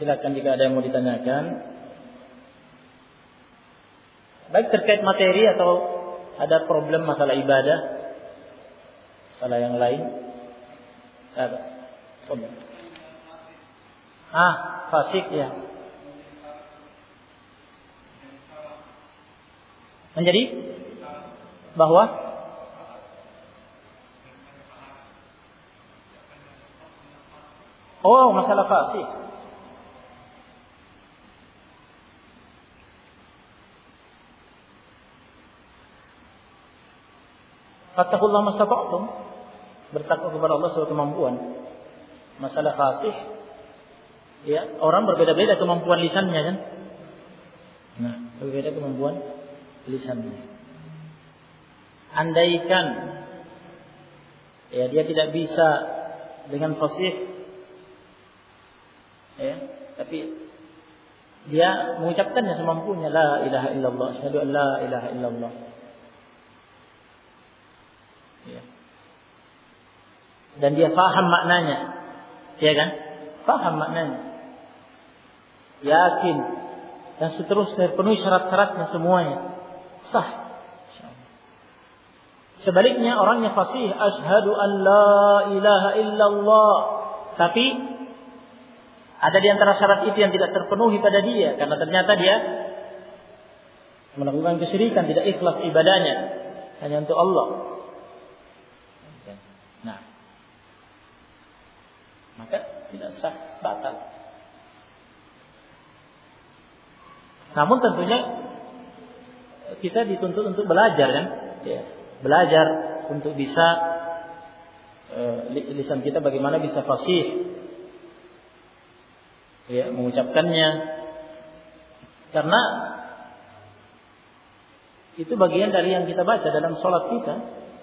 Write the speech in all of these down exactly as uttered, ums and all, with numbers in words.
Silakan jika ada yang mau ditanyakan. Baik terkait materi atau ada problem masalah ibadah, masalah yang lain. Ada. Ah, fasik ya. Menjadi bahwa oh, masalah fasik. Fattaqullaha mastata'tum. Bertakwa kepada Allah sesuai kemampuan. Masalah fasih, ya, orang berbeda-beda kemampuan lisannya kan. Nah, berbeda kemampuan lisannya. Andaikan ya dia tidak bisa dengan fasih, ya, tapi dia mengucapkannya semampunya, la ilaha illallah, asyhadu an la ilaha illallah. Ya. Dan dia faham maknanya, ya kan? Faham maknanya, yakin, dan seterusnya penuhi syarat-syaratnya semuanya sah. Sebaliknya orangnya fasih, asyhadu an la ilaha illallah, tapi ada di antara syarat itu yang tidak terpenuhi pada dia karena ternyata dia melakukan kesyirikan, tidak ikhlas ibadahnya hanya untuk Allah. Nah, maka tidak sah, batal. Namun tentunya kita dituntut untuk belajar kan, ya, belajar untuk bisa e, lisan kita bagaimana bisa fasih, ya, mengucapkannya, karena itu bagian dari yang kita baca dalam sholat kita.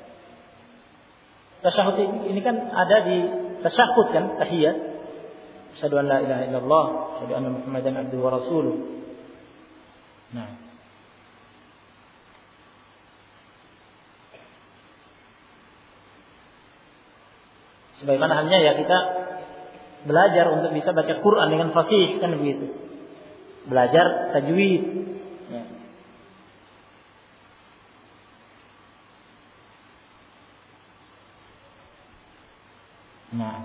Tasyahud ini kan ada di tasyahud kan, tahiyat. Asyhadu an la ilaha illallah, asyhadu anna Muhammadan abduhu wa rasuluh. Nah. Sebagaimana halnya ya kita belajar untuk bisa baca Quran dengan fasih kan begitu. Belajar tajwid. Ya. Nah,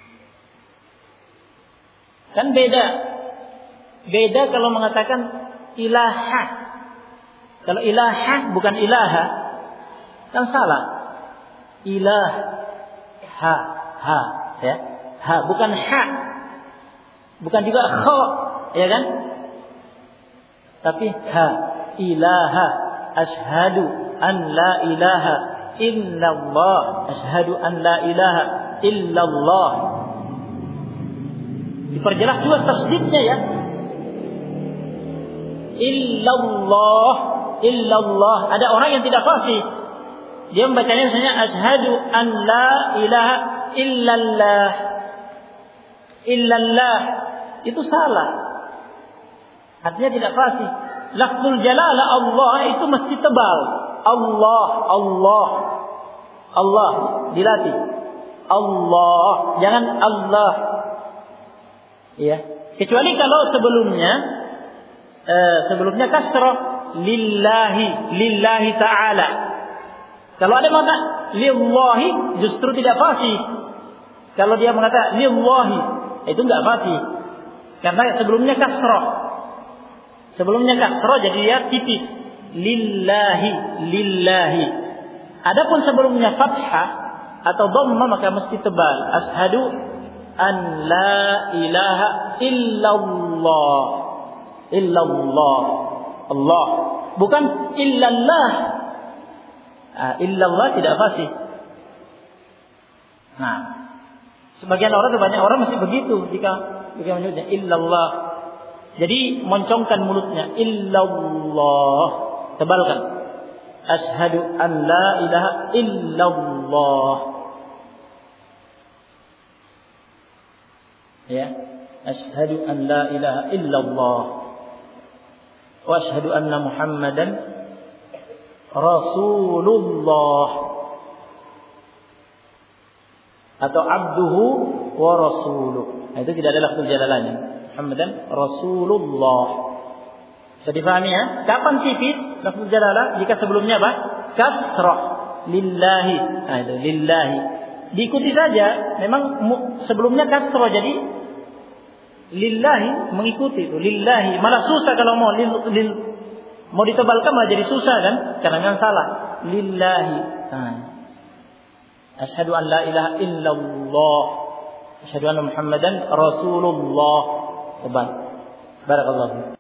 kan beda, beda kalau mengatakan ilaha. Kalau ilaha bukan ilaha, kan salah. Ilah, ha, ha, ya, ha, bukan ha, bukan juga kha, ya kan? Tapi ha, ilaha, asyhadu an la ilaha illallah, asyhadu an la ilaha illallah. Diperjelas juga tasdidnya ya. Illallah, illallah. Ada orang yang tidak fasih. Dia membacanya misalnya asyhadu an la ilaha illallah. Illallah itu salah. Artinya tidak fasih. Lafzul jalalah Allah itu mesti tebal. Allah, Allah. Allah dilatih. Allah, jangan Allah. Ya, kecuali kalau sebelumnya eh, sebelumnya kasrah lillahi, lillahi ta'ala. Kalau ada makna lillahi justru tidak fasih. Kalau dia mengatakan lillahi itu enggak fasih. Karena sebelumnya kasrah. Sebelumnya kasrah jadi dia tipis. Lillahi, lillahi. Adapun sebelumnya fathah atau dhamma maka mesti tebal. Asyhadu an la ilaha illallah. Illallah. Allah. Bukan illallah. Ah, illallah tidak fasih. Nah, sebagian orang, banyak orang masih begitu jika jika menyebutnya illallah. Jadi moncongkan mulutnya illallah, tebalkan. Asyhadu an la ilaha illallah. Ya, asyhadu an la ilaha illallah. Wa asyhadu anna Muhammadan Rasulullah. Atau abduhu wa rasuluh. Nah, itu tidak ada lafzul jalalanya. Muhammadan Rasulullah. Bisa dipahami ya? Kapan tipis lafzul jalalah? Jika sebelumnya apa? Kasrah. Lillahi. Nah, itu lillahi. Diikuti saja. Memang sebelumnya kasrah, jadi lillahi mengikuti itu. Lillahi. Malah susah kalau mau lil, lil mau ditebalkan malah jadi susah kan? Karena kan salah. Lillahi. Nah. Asyhadu an la ilaha illallah. Asyhadu anna Muhammadan Rasulullah. Tebal. Barakallahu.